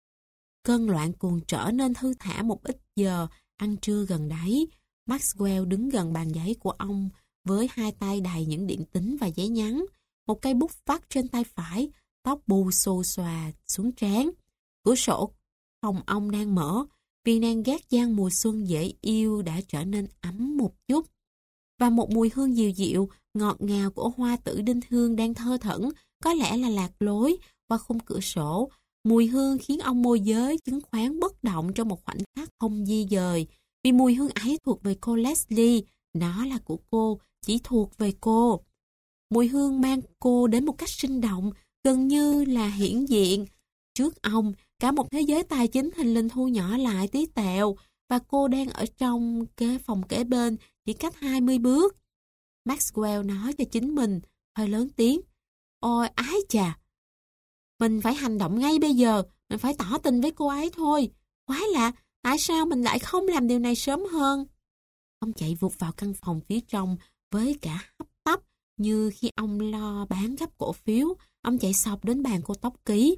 Cơn loạn cuồng trở nên thư thả một ít giờ, ăn trưa gần đấy. Maxwell đứng gần bàn giấy của ông với hai tay đầy những điện tín và giấy nhắn, một cây bút vắt trên tay phải, tóc bù xù xòa xuống trán. Cửa sổ phòng ông đang mở, viên nang gác giang mùa xuân dễ yêu đã trở nên ấm một chút. Và một mùi hương dịu dịu, ngọt ngào của hoa tử đinh hương đang thơ thẩn, có lẽ là lạc lối qua khung cửa sổ. Mùi hương khiến ông môi giới chứng khoán bất động trong một khoảnh khắc không di dời, vì mùi hương ấy thuộc về cô Leslie, nó là của cô, chỉ thuộc về cô. Mùi hương mang cô đến một cách sinh động, gần như là hiển diện. Trước ông, cả một thế giới tài chính hình linh thu nhỏ lại tí tẹo, và cô đang ở trong cái phòng kế bên, chỉ cách hai mươi bước. Maxwell nói cho chính mình, hơi lớn tiếng. Ôi ái chà! Mình phải hành động ngay bây giờ, mình phải tỏ tình với cô ấy thôi. Quái lạ, tại sao mình lại không làm điều này sớm hơn? Ông chạy vụt vào căn phòng phía trong với cả hấp tấp, như khi ông lo bán gấp cổ phiếu. Ông chạy sọc đến bàn cô tóc ký.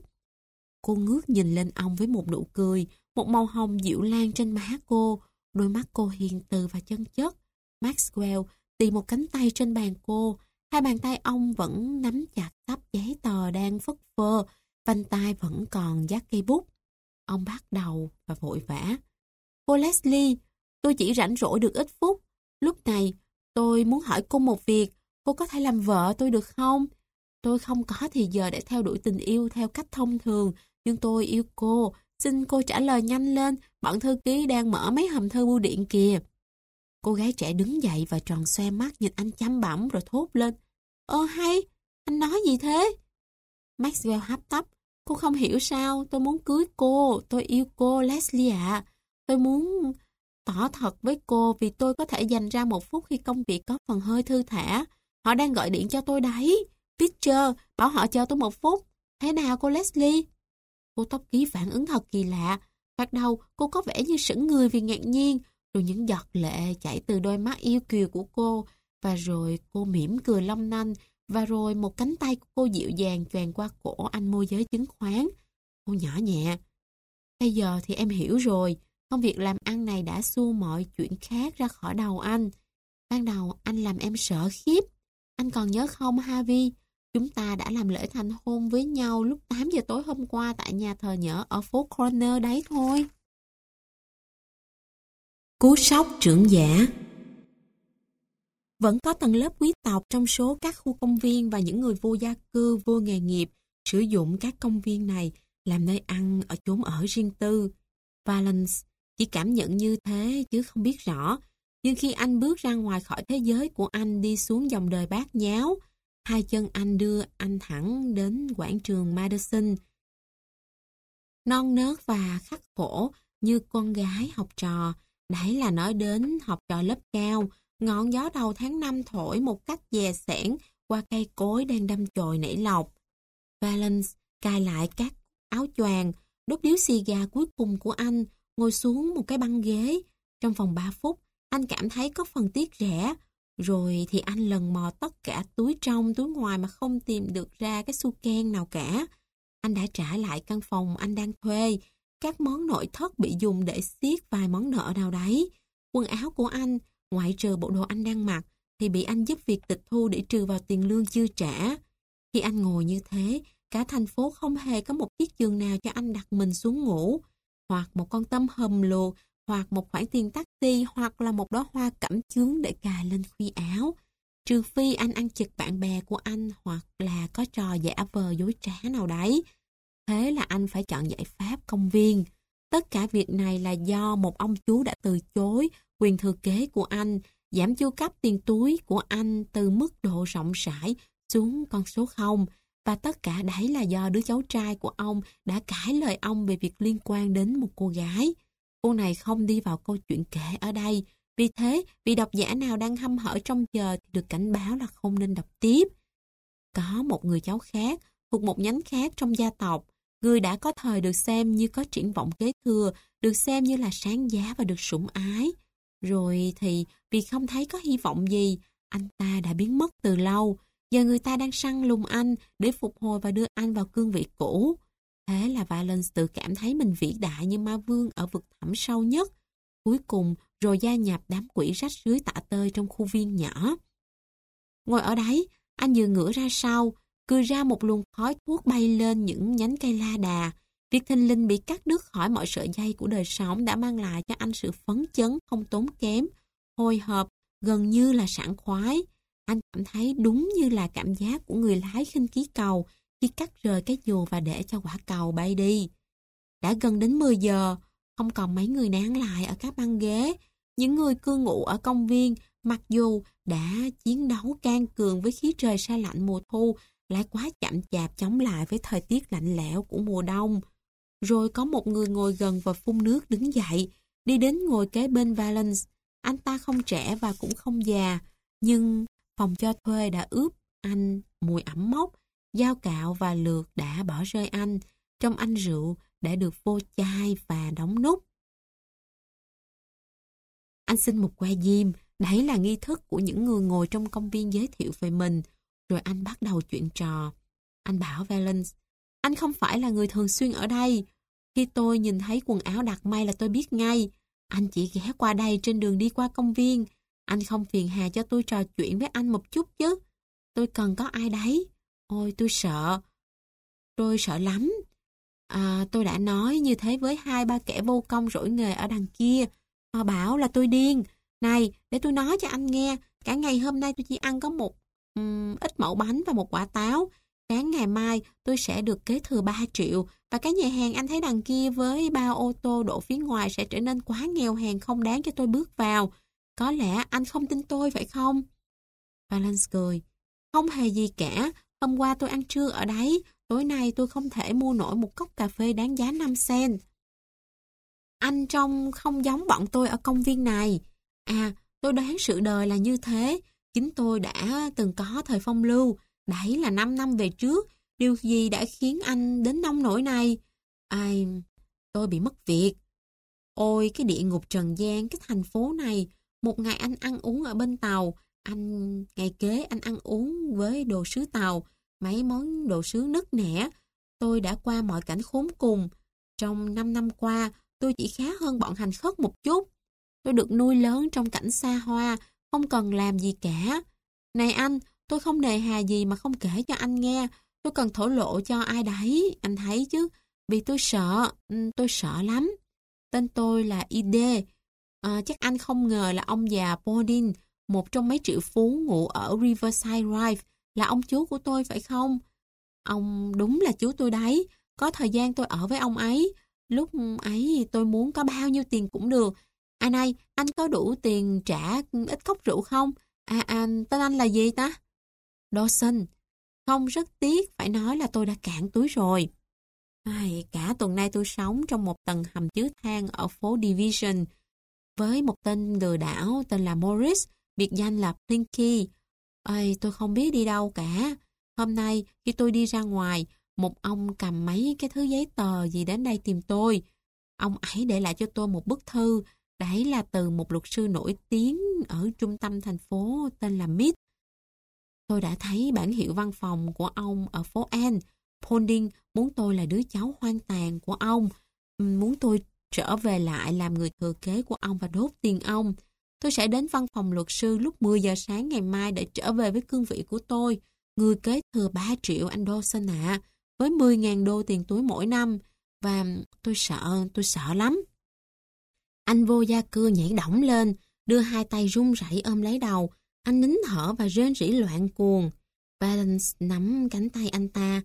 Cô ngước nhìn lên ông với một nụ cười, một màu hồng dịu lan trên má cô. Đôi mắt cô hiền từ và chân chất. Maxwell tì một cánh tay trên bàn cô. Hai bàn tay ông vẫn nắm chặt sắp giấy tờ đang phất phơ, vành tay vẫn còn dắt cây bút. Ông bắt đầu và vội vã. Cô Leslie, tôi chỉ rảnh rỗi được ít phút. Lúc này, tôi muốn hỏi cô một việc. Cô có thể làm vợ tôi được không? Tôi không có thì giờ để theo đuổi tình yêu theo cách thông thường, nhưng tôi yêu cô. Xin cô trả lời nhanh lên, bọn thư ký đang mở mấy hòm thư bưu điện kìa. Cô gái trẻ đứng dậy và tròn xoe mắt nhìn anh chăm bẵm rồi thốt lên. Ơ hay, anh nói gì thế? Maxwell hấp tấp. Cô không hiểu sao, tôi muốn cưới cô, tôi yêu cô Leslie ạ. Tôi muốn tỏ thật với cô vì tôi có thể dành ra một phút khi công việc có phần hơi thư thả. Họ đang gọi điện cho tôi đấy. Pitcher, bảo họ chờ tôi một phút. Thế nào cô Leslie? Cô tóc ký phản ứng thật kỳ lạ. Thoạt đầu cô có vẻ như sững người vì ngạc nhiên, rồi những giọt lệ chảy từ đôi mắt yêu kiều của cô, và rồi cô mỉm cười long lanh, và rồi một cánh tay của cô dịu dàng choàng qua cổ anh môi giới chứng khoán. Cô nhỏ nhẹ. Bây giờ thì em hiểu rồi, công việc làm ăn này đã xua mọi chuyện khác ra khỏi đầu anh. Ban đầu anh làm em sợ khiếp. Anh còn nhớ không Harvey? Chúng ta đã làm lễ thành hôn với nhau lúc tám giờ tối hôm qua tại nhà thờ nhỡ ở phố Corner đấy thôi. Cú sốc trưởng giả. Vẫn có tầng lớp quý tộc trong số các khu công viên và những người vô gia cư, vô nghề nghiệp sử dụng các công viên này làm nơi ăn ở chốn ở riêng tư. Valence chỉ cảm nhận như thế chứ không biết rõ. Nhưng khi anh bước ra ngoài khỏi thế giới của anh đi xuống dòng đời bát nháo, hai chân anh đưa anh thẳng đến quảng trường Madison. Non nớt và khắc khổ như con gái học trò, đấy là nói đến học trò lớp cao, ngọn gió đầu tháng năm thổi một cách dè sẻn qua cây cối đang đâm chồi nảy lọc. Valence cài lại các áo choàng, đốt điếu xì gà cuối cùng của anh, ngồi xuống một cái băng ghế. Trong vòng ba phút, anh cảm thấy có phần tiếc rẻ. Rồi thì anh lần mò tất cả túi trong, túi ngoài mà không tìm được ra cái xu ken nào cả. Anh đã trả lại căn phòng anh đang thuê. Các món nội thất bị dùng để xiết vài món nợ nào đấy. Quần áo của anh, ngoại trừ bộ đồ anh đang mặc, thì bị anh giúp việc tịch thu để trừ vào tiền lương chưa trả. Khi anh ngồi như thế, cả thành phố không hề có một chiếc giường nào cho anh đặt mình xuống ngủ. Hoặc một con tôm hùm luộc, hoặc một khoản tiền taxi, hoặc là một đóa hoa cẩm chướng để cài lên khuy áo. Trừ phi anh ăn chực bạn bè của anh, hoặc là có trò giả vờ dối trá nào đấy. Thế là anh phải chọn giải pháp công viên. Tất cả việc này là do một ông chú đã từ chối quyền thừa kế của anh, giảm chu cấp tiền túi của anh từ mức độ rộng rãi xuống con số không. Và tất cả đấy là do đứa cháu trai của ông đã cãi lời ông về việc liên quan đến một cô gái. Cô này không đi vào câu chuyện kể ở đây. Vì thế, vị độc giả nào đang hăm hở trong chờ thì được cảnh báo là không nên đọc tiếp. Có một người cháu khác, thuộc một nhánh khác trong gia tộc, người đã có thời được xem như có triển vọng kế thừa, được xem như là sáng giá và được sủng ái. Rồi thì vì không thấy có hy vọng gì, anh ta đã biến mất từ lâu. Giờ người ta đang săn lùng anh để phục hồi và đưa anh vào cương vị cũ. Thế là Valence tự cảm thấy mình vĩ đại như ma vương ở vực thẳm sâu nhất. Cuối cùng rồi gia nhập đám quỷ rách rưới tả tơi trong khu viên nhỏ. Ngồi ở đấy, anh vừa ngửa ra sau, cười ra một luồng khói thuốc bay lên những nhánh cây la đà. Việc thình lình bị cắt đứt khỏi mọi sợi dây của đời sống đã mang lại cho anh sự phấn chấn không tốn kém, hồi hộp, gần như là sảng khoái. Anh cảm thấy đúng như là cảm giác của người lái khinh khí cầu khi cắt rời cái dù và để cho quả cầu bay đi. Đã gần đến mười giờ, không còn mấy người nán lại ở các băng ghế. Những người cư ngụ ở công viên Mặc dù đã chiến đấu can cường với khí trời se lạnh mùa thu, lại quá chậm chạp chống lại với thời tiết lạnh lẽo của mùa đông. Rồi có một người ngồi gần và phun nước đứng dậy, đi đến ngồi kế bên Valence. Anh ta không trẻ và cũng không già, nhưng phòng cho thuê đã ướp anh mùi ẩm mốc, dao cạo và lược đã bỏ rơi anh, trong anh rượu đã được vô chai và đóng nút. Anh xin một que diêm, đấy là nghi thức của những người ngồi trong công viên giới thiệu về mình, rồi anh bắt đầu chuyện trò. Anh bảo Valence, anh không phải là người thường xuyên ở đây. Khi tôi nhìn thấy quần áo đặt may là tôi biết ngay. Anh chỉ ghé qua đây trên đường đi qua công viên. Anh không phiền hà cho tôi trò chuyện với anh một chút chứ. Tôi cần có ai đấy. Ôi tôi sợ. Tôi sợ lắm. À, tôi đã nói như thế với hai ba kẻ vô công rỗi nghề ở đằng kia. Họ bảo là tôi điên. Này, để tôi nói cho anh nghe. Cả ngày hôm nay tôi chỉ ăn có một um, ít mẩu bánh và một quả táo. Sáng ngày mai tôi sẽ được kế thừa ba triệu. Và cái nhà hàng anh thấy đằng kia với bao ô tô đổ phía ngoài sẽ trở nên quá nghèo hèn không đáng cho tôi bước vào. Có lẽ anh không tin tôi phải không? Valence cười. Không hề gì cả. Hôm qua tôi ăn trưa ở đấy. Tối nay tôi không thể mua nổi một cốc cà phê đáng giá năm cent. Anh trông không giống bọn tôi ở công viên này. À, tôi đoán sự đời là như thế. Chính tôi đã từng có thời phong lưu. Đấy là năm năm về trước. Điều gì đã khiến anh đến nông nỗi này? Ai, tôi bị mất việc. Ôi, cái địa ngục trần gian, cái thành phố này. Một ngày anh ăn uống ở bên tàu. Anh, ngày kế anh ăn uống với đồ sứ tàu. Mấy món đồ sứ nứt nẻ. Tôi đã qua mọi cảnh khốn cùng. Trong năm năm qua, tôi chỉ khá hơn bọn hành khất một chút. Tôi được nuôi lớn trong cảnh xa hoa, không cần làm gì cả. Này anh, tôi không nề hà gì mà không kể cho anh nghe. Tôi cần thổ lộ cho ai đấy, anh thấy chứ. Vì tôi sợ, tôi sợ lắm. Tên tôi là Ide. À, chắc anh không ngờ là ông già Bodin, một trong mấy triệu phú ngụ ở Riverside Drive, là ông chú của tôi phải không? Ông đúng là chú tôi đấy. Có thời gian tôi ở với ông ấy. Lúc ấy tôi muốn có bao nhiêu tiền cũng được. À này, anh có đủ tiền trả ít cốc rượu không? À, à tên anh là gì ta? Dawson. Không, rất tiếc, phải nói là tôi đã cạn túi rồi. Ai, cả tuần nay tôi sống trong một tầng hầm chứa than ở phố Division với một tên lừa đảo tên là Morris, biệt danh là Plinky. Ây, tôi không biết đi đâu cả. Hôm nay khi tôi đi ra ngoài, một ông cầm mấy cái thứ giấy tờ gì đến đây tìm tôi. Ông ấy để lại cho tôi một bức thư. Đấy là từ một luật sư nổi tiếng ở trung tâm thành phố tên là Mead. Tôi đã thấy bản hiệu văn phòng của ông ở phố N. Ponding muốn tôi là đứa cháu hoang tàn của ông, muốn tôi trở về lại làm người thừa kế của ông và đốt tiền ông. Tôi sẽ đến văn phòng luật sư lúc mười giờ sáng ngày mai để trở về với cương vị của tôi. Người kế thừa ba triệu anh Dawson ạ, với mười nghìn đô tiền túi mỗi năm. Và tôi sợ, tôi sợ lắm. Anh vô gia cư nhảy đỏng lên, đưa hai tay run rẩy ôm lấy đầu. Anh nín thở và rên rỉ loạn cuồng. Valence nắm cánh tay anh ta,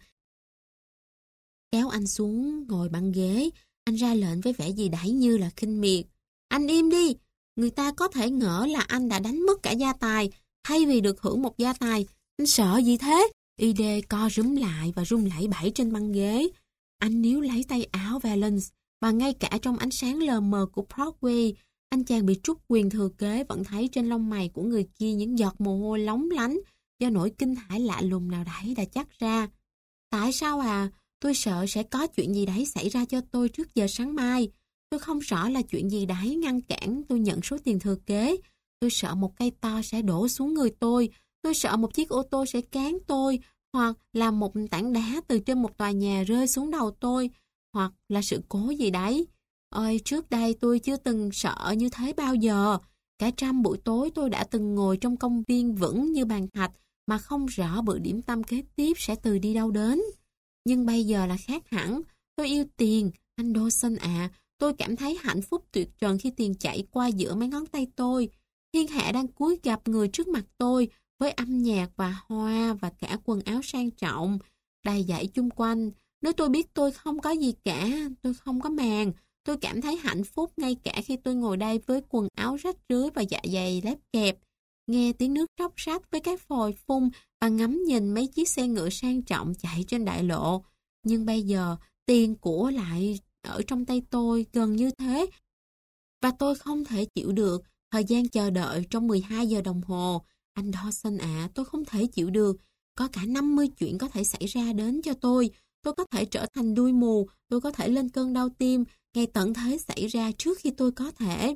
kéo anh xuống ngồi băng ghế. Anh ra lệnh với vẻ gì đấy như là khinh miệt. Anh im đi! Người ta có thể ngỡ là anh đã đánh mất cả gia tài, thay vì được hưởng một gia tài. Anh sợ gì thế? Ide co rúm lại và run lẩy bẩy trên băng ghế. Anh níu lấy tay áo Valence, và ngay cả trong ánh sáng lờ mờ của Broadway, anh chàng bị trút quyền thừa kế vẫn thấy trên lông mày của người kia những giọt mồ hôi lóng lánh do nỗi kinh hãi lạ lùng nào đấy đã chắc ra. Tại sao à? Tôi sợ sẽ có chuyện gì đấy xảy ra cho tôi trước giờ sáng mai. Tôi không rõ là chuyện gì đấy ngăn cản tôi nhận số tiền thừa kế. Tôi sợ một cây to sẽ đổ xuống người tôi. Tôi sợ một chiếc ô tô sẽ cán tôi, hoặc là một tảng đá từ trên một tòa nhà rơi xuống đầu tôi, hoặc là sự cố gì đấy. Ôi, trước đây tôi chưa từng sợ như thế bao giờ. Cả trăm buổi tối tôi đã từng ngồi trong công viên vững như bàn thạch mà không rõ bữa điểm tâm kế tiếp sẽ từ đi đâu đến. Nhưng bây giờ là khác hẳn. Tôi yêu tiền, anh Dawson ạ. Tôi cảm thấy hạnh phúc tuyệt trần khi tiền chảy qua giữa mấy ngón tay tôi. Thiên hạ đang cúi gặp người trước mặt tôi với âm nhạc và hoa và cả quần áo sang trọng, đầy dãy chung quanh. Nếu tôi biết tôi không có gì cả, tôi không có màng. Tôi cảm thấy hạnh phúc ngay cả khi tôi ngồi đây với quần áo rách rưới và dạ dày lép kẹp. nghe tiếng nước róc rách với các vòi phun và ngắm nhìn mấy chiếc xe ngựa sang trọng chạy trên đại lộ. Nhưng bây giờ, tiền của lại ở trong tay tôi gần như thế. Và tôi không thể chịu được thời gian chờ đợi trong mười hai giờ đồng hồ. Anh Dawson ạ, tôi không thể chịu được. Có cả năm mươi chuyện có thể xảy ra đến cho tôi. Tôi có thể trở thành đuôi mù, tôi có thể lên cơn đau tim, ngay tận thế xảy ra trước khi tôi có thể.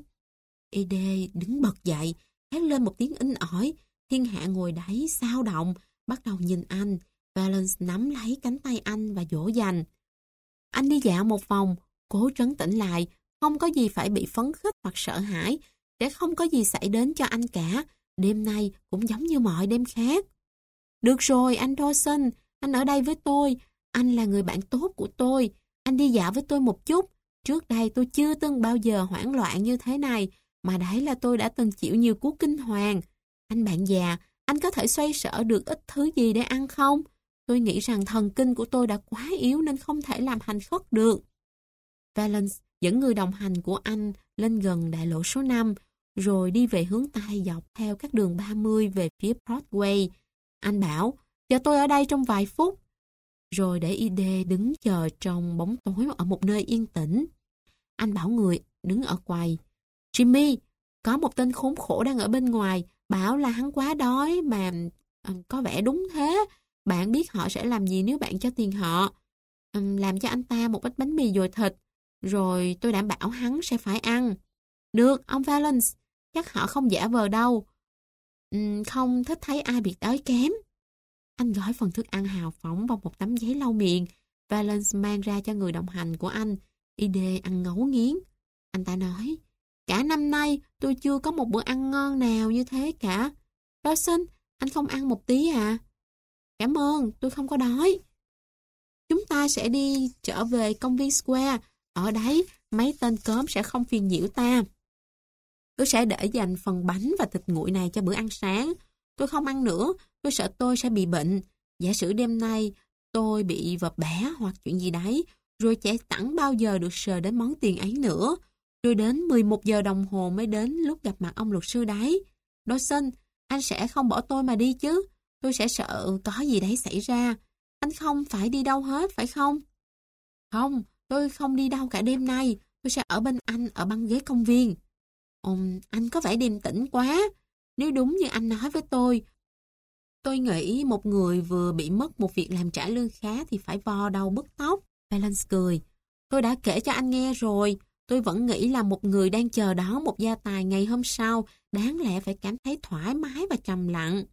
Ide đứng bật dậy, hét lên một tiếng inh ỏi. Thiên hạ ngồi đấy, xao động, bắt đầu nhìn anh. Valence nắm lấy cánh tay anh và dỗ dành. Anh đi dạo một vòng, cố trấn tĩnh lại, không có gì phải bị phấn khích hoặc sợ hãi, sẽ không có gì xảy đến cho anh cả. Đêm nay cũng giống như mọi đêm khác. Được rồi, anh Dawson, anh ở đây với tôi. Anh là người bạn tốt của tôi. Anh đi dạo với tôi một chút. Trước đây tôi chưa từng bao giờ hoảng loạn như thế này, mà đấy là tôi đã từng chịu nhiều cú kinh hoàng. Anh bạn già, anh có thể xoay sở được ít thứ gì để ăn không? Tôi nghĩ rằng thần kinh của tôi đã quá yếu nên không thể làm hành khất được. Valence dẫn người đồng hành của anh lên gần đại lộ số năm, rồi đi về hướng Tây dọc theo các đường ba mươi về phía Broadway. Anh bảo, chờ tôi ở đây trong vài phút. Rồi để Ide đứng chờ trong bóng tối ở một nơi yên tĩnh. Anh bảo người đứng ở quầy. Jimmy, có một tên khốn khổ đang ở bên ngoài, bảo là hắn quá đói mà à, có vẻ đúng thế. Bạn biết họ sẽ làm gì nếu bạn cho tiền họ. À, làm cho anh ta một ít bánh mì dồi thịt, rồi tôi đảm bảo hắn sẽ phải ăn. Được, ông Valence, chắc họ không giả vờ đâu. Uhm, không thích thấy ai bị đói kém. Anh gói phần thức ăn hào phóng vào một tấm giấy lau miệng. Valence mang ra cho người đồng hành của anh. Ide ăn ngấu nghiến. Anh ta nói, cả năm nay tôi chưa có một bữa ăn ngon nào như thế cả. Dawson, anh không ăn một tí à? Cảm ơn, tôi không có đói. Chúng ta sẽ đi trở về công viên Square. Ở đấy, mấy tên cớm sẽ không phiền nhiễu ta. Tôi sẽ để dành phần bánh và thịt nguội này cho bữa ăn sáng. Tôi không ăn nữa, tôi sợ tôi sẽ bị bệnh. Giả sử đêm nay tôi bị vợp bẻ hoặc chuyện gì đấy, rồi sẽ chẳng bao giờ được sờ đến món tiền ấy nữa. Rồi đến mười một giờ đồng hồ mới đến lúc gặp mặt ông luật sư đấy. Dawson, anh sẽ không bỏ tôi mà đi chứ. Tôi sẽ sợ có gì đấy xảy ra. Anh không phải đi đâu hết, phải không? Không, tôi không đi đâu cả đêm nay. Tôi sẽ ở bên anh ở băng ghế công viên. Ừm, anh có vẻ điềm tĩnh quá. Nếu đúng như anh nói với tôi, tôi nghĩ một người vừa bị mất một việc làm trả lương khá thì phải vo đầu bứt tóc. Valence cười. Tôi đã kể cho anh nghe rồi. Tôi vẫn nghĩ là một người đang chờ đón một gia tài ngày hôm sau đáng lẽ phải cảm thấy thoải mái và trầm lặng.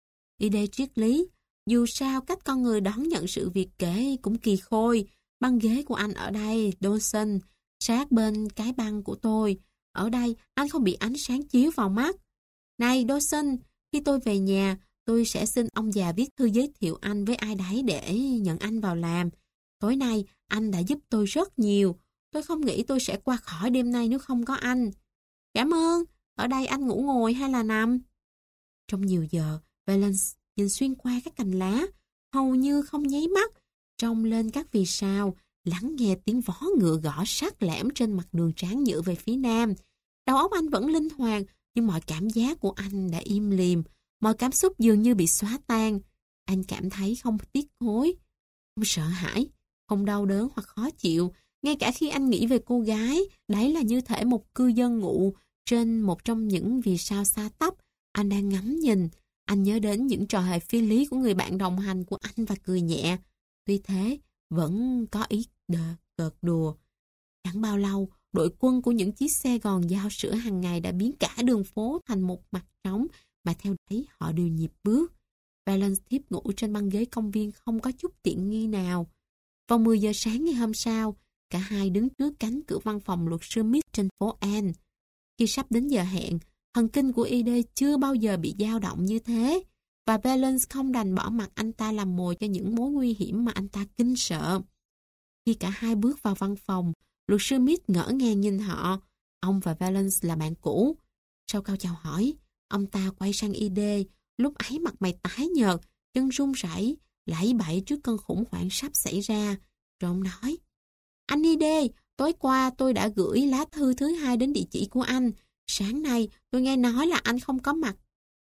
Ide triết lý. Dù sao cách con người đón nhận sự việc kể cũng kỳ khôi. Băng ghế của anh ở đây, Dawson, sát bên cái băng của tôi. Ở đây, anh không bị ánh sáng chiếu vào mắt. Này, Dawson, khi tôi về nhà, tôi sẽ xin ông già viết thư giới thiệu anh với ai đấy để nhận anh vào làm. Tối nay, anh đã giúp tôi rất nhiều. Tôi không nghĩ tôi sẽ qua khỏi đêm nay nếu không có anh. Cảm ơn. Ở đây anh ngủ ngồi hay là nằm? Trong nhiều giờ, Valence nhìn xuyên qua các cành lá, hầu như không nháy mắt, trông lên các vì sao, lắng nghe tiếng vó ngựa gõ sắc lẻm trên mặt đường tráng nhựa về phía nam. Đầu óc anh vẫn linh hoạt, nhưng mọi cảm giác của anh đã im lìm, mọi cảm xúc dường như bị xóa tan. Anh cảm thấy không tiếc hối, không sợ hãi, không đau đớn hoặc khó chịu. Ngay cả khi anh nghĩ về cô gái, đấy là như thể một cư dân ngụ trên một trong những vì sao xa tắp. Anh đang ngắm nhìn, anh nhớ đến những trò hề phi lý của người bạn đồng hành của anh và cười nhẹ. Tuy thế, vẫn có ý đờ, cợt đùa. Chẳng bao lâu, đội quân của những chiếc xe gòn giao sữa hàng ngày đã biến cả đường phố thành một mặt trống, mà theo đấy họ đều nhịp bước. Valence thiếp ngủ trên băng ghế công viên không có chút tiện nghi nào. Vào mười giờ sáng ngày hôm sau, cả hai đứng trước cánh cửa văn phòng luật sư Smith trên phố Ann. Khi sắp đến giờ hẹn, thần kinh của Ide chưa bao giờ bị dao động như thế, và Valence không đành bỏ mặc anh ta làm mồi cho những mối nguy hiểm mà anh ta kinh sợ. Khi cả hai bước vào văn phòng, luật sư Smith ngỡ ngàng nhìn họ. Ông và Valence là bạn cũ. Sau câu chào hỏi, ông ta quay sang Ide, lúc ấy mặt mày tái nhợt, chân run rẩy, lẫy bẫy trước cơn khủng hoảng sắp xảy ra. Rồi ông nói, anh Ide, tối qua tôi đã gửi lá thư thứ hai đến địa chỉ của anh. Sáng nay tôi nghe nói là anh không có mặt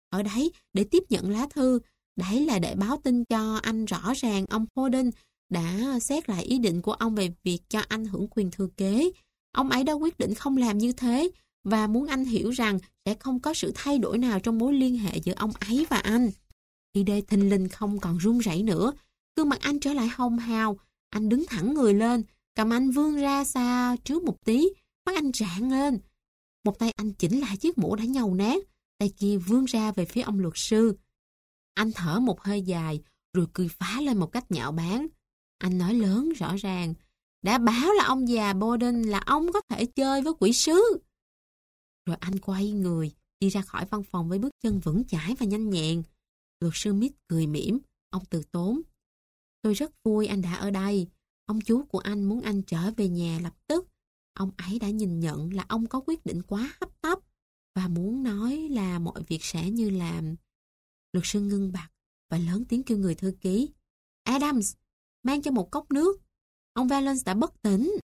ở đấy để tiếp nhận lá thư. Đấy là để báo tin cho anh rõ ràng ông Holden đã xét lại ý định của ông về việc cho anh hưởng quyền thừa kế. Ông ấy đã quyết định không làm như thế và muốn anh hiểu rằng sẽ không có sự thay đổi nào trong mối liên hệ giữa ông ấy và anh. Khi đê thình lình không còn run rẩy nữa, gương mặt anh trở lại hồng hào. Anh đứng thẳng người lên, cầm anh vươn ra xa trước một tí, mắt anh rạng lên. Một tay anh chỉnh lại chiếc mũ đã nhầu nát, tay kia vươn ra về phía ông luật sư. Anh thở một hơi dài, rồi cười phá lên một cách nhạo báng. Anh nói lớn rõ ràng, đã bảo là ông già Borden là ông có thể chơi với quỷ sứ. Rồi anh quay người, đi ra khỏi văn phòng với bước chân vững chãi và nhanh nhẹn. Luật sư Smith cười mỉm, ông từ tốn. Tôi rất vui anh đã ở đây. Ông chú của anh muốn anh trở về nhà lập tức. Ông ấy đã nhìn nhận là ông có quyết định quá hấp tấp và muốn nói là mọi việc sẽ như làm. Luật sư ngưng bặt và lớn tiếng kêu người thư ký. Adams, mang cho một cốc nước. Ông Valence đã bất tỉnh.